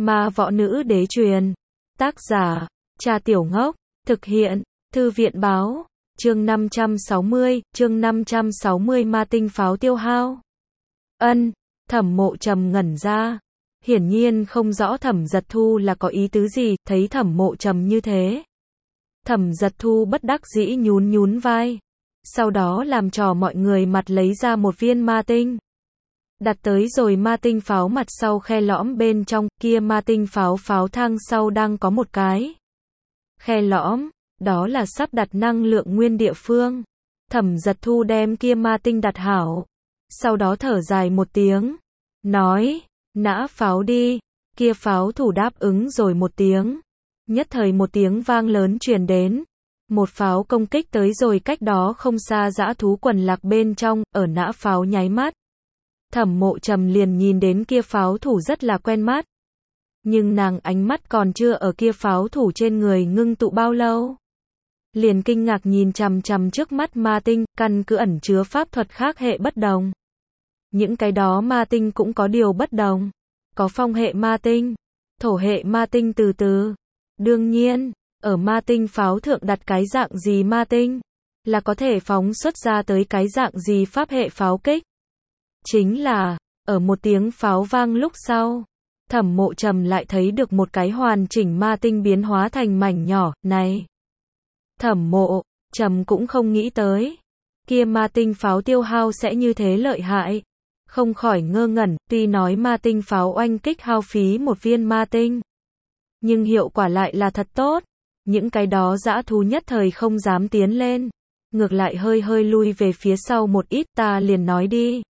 Ma võ nữ đế truyền. Tác giả, Trà Tiểu Ngốc. Thực hiện, Thư viện báo. Chương 560, ma tinh pháo tiêu hao. Thẩm Mộ Trầm ngẩn ra. Hiển nhiên không rõ Thẩm Giật Thu là có ý tứ gì, thấy Thẩm Mộ Trầm như thế. Thẩm Giật Thu bất đắc dĩ nhún vai. Sau đó làm trò mọi người mặt lấy ra một viên ma tinh. Đặt tới rồi ma tinh pháo mặt sau khe lõm bên trong, kia ma tinh pháo thang sau đang có một cái khe lõm, đó là sắp đặt năng lượng nguyên địa phương. Thẩm Giật Thu đem kia ma tinh đặt hảo, sau đó thở dài một tiếng, nói, nã pháo đi. Kia pháo thủ đáp ứng rồi một tiếng. Nhất thời một tiếng vang lớn truyền đến. Một pháo công kích tới rồi cách đó không xa dã thú quần lạc bên trong, ở nã pháo nháy mắt. Thẩm Mộ Trầm liền nhìn đến kia pháo thủ rất là quen mắt. Nhưng nàng ánh mắt còn chưa ở kia pháo thủ trên người ngưng tụ bao lâu. Liền kinh ngạc nhìn chằm chằm trước mắt ma tinh, căn cứ ẩn chứa pháp thuật khác hệ bất đồng. Những cái đó ma tinh cũng có điều bất đồng. Có phong hệ ma tinh, thổ hệ ma tinh từ từ. Đương nhiên, ở ma tinh pháo thượng đặt cái dạng gì ma tinh, là có thể phóng xuất ra tới cái dạng gì pháp hệ pháo kích. Chính là, ở một tiếng pháo vang lúc sau, Thẩm Mộ Trầm lại thấy được một cái hoàn chỉnh ma tinh biến hóa thành mảnh nhỏ, này. Thẩm Mộ Trầm cũng không nghĩ tới, kia ma tinh pháo tiêu hao sẽ như thế lợi hại. Không khỏi ngơ ngẩn, tuy nói ma tinh pháo oanh kích hao phí một viên ma tinh, nhưng hiệu quả lại là thật tốt. Những cái đó dã thú nhất thời không dám tiến lên, ngược lại hơi lui về phía sau một ít, ta liền nói đi.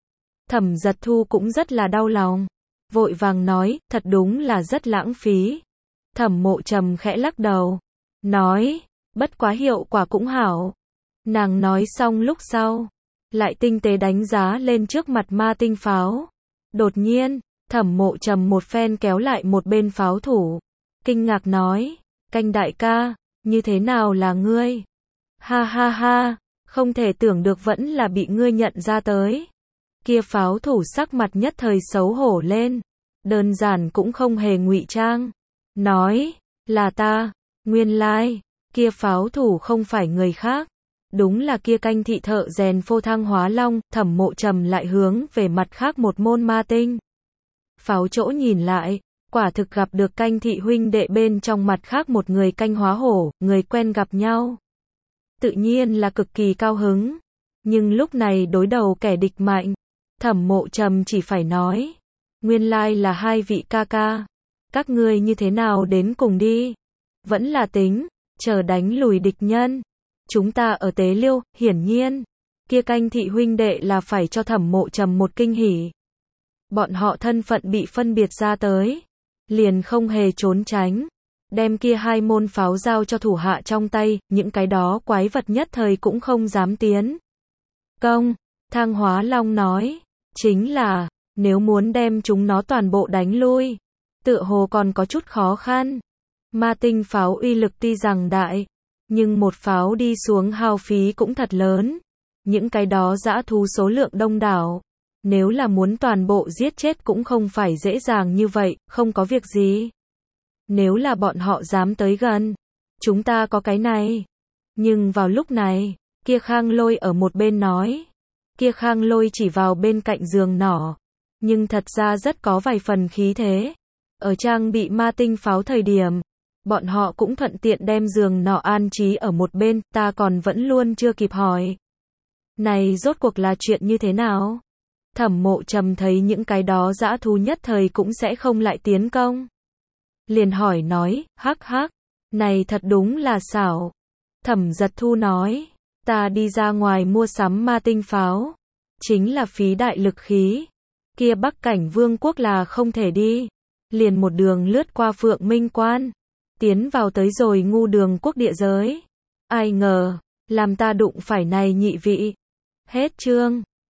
Thẩm Giật Thu cũng rất là đau lòng, vội vàng nói, thật đúng là rất lãng phí. Thẩm Mộ Trầm khẽ lắc đầu, nói, bất quá hiệu quả cũng hảo. Nàng nói xong lúc sau, lại tinh tế đánh giá lên trước mặt ma tinh pháo. Đột nhiên, Thẩm Mộ Trầm một phen kéo lại một bên pháo thủ, kinh ngạc nói, Canh đại ca, như thế nào là ngươi? Ha ha ha, không thể tưởng được vẫn là bị ngươi nhận ra tới. Kia pháo thủ sắc mặt nhất thời xấu hổ lên, đơn giản cũng không hề ngụy trang, nói, là ta. Nguyên lai, kia pháo thủ không phải người khác, đúng là kia Canh thị thợ rèn Phô Thăng Hóa Long. Thẩm Mộ Trầm lại hướng về mặt khác một môn ma tinh pháo chỗ nhìn lại, quả thực gặp được Canh thị huynh đệ bên trong mặt khác một người Canh Hóa Hổ, người quen gặp nhau. Tự nhiên là cực kỳ cao hứng, nhưng lúc này đối đầu kẻ địch mạnh, Thẩm Mộ Trầm chỉ phải nói, nguyên lai là hai vị ca ca, các ngươi như thế nào đến cùng đi, vẫn là tính, chờ đánh lùi địch nhân, chúng ta ở Tế Liêu. Hiển nhiên, kia Canh thị huynh đệ là phải cho Thẩm Mộ Trầm một kinh hỉ. Bọn họ thân phận bị phân biệt ra tới, liền không hề trốn tránh, đem kia hai môn pháo giao cho thủ hạ trong tay, những cái đó quái vật nhất thời cũng không dám tiến công. Thang Hóa Long nói, chính là, nếu muốn đem chúng nó toàn bộ đánh lui, tựa hồ còn có chút khó khăn. Ma tinh pháo uy lực tuy rằng đại, nhưng một pháo đi xuống hao phí cũng thật lớn. Những cái đó dã thú số lượng đông đảo, nếu là muốn toàn bộ giết chết cũng không phải dễ dàng như vậy. Không có việc gì, nếu là bọn họ dám tới gần, chúng ta có cái này. Nhưng vào lúc này, kia Khang Lôi ở một bên nói, kia Khang Lôi chỉ vào bên cạnh giường nỏ, nhưng thật ra rất có vài phần khí thế. Ở trang bị ma tinh pháo thời điểm, bọn họ cũng thuận tiện đem giường nỏ an trí ở một bên. Ta còn vẫn luôn chưa kịp hỏi, này rốt cuộc là chuyện như thế nào? Thẩm Mộ Trầm thấy những cái đó dã thú nhất thời cũng sẽ không lại tiến công, liền hỏi nói, hắc hắc, này thật đúng là xảo. Thẩm Giật Thu nói, ta đi ra ngoài mua sắm ma tinh pháo, chính là phí đại lực khí, kia Bắc Cảnh Vương quốc là không thể đi, liền một đường lướt qua Phượng Minh Quan, tiến vào tới rồi Ngu Đường quốc địa giới. Ai ngờ, làm ta đụng phải này nhị vị. Hết chương.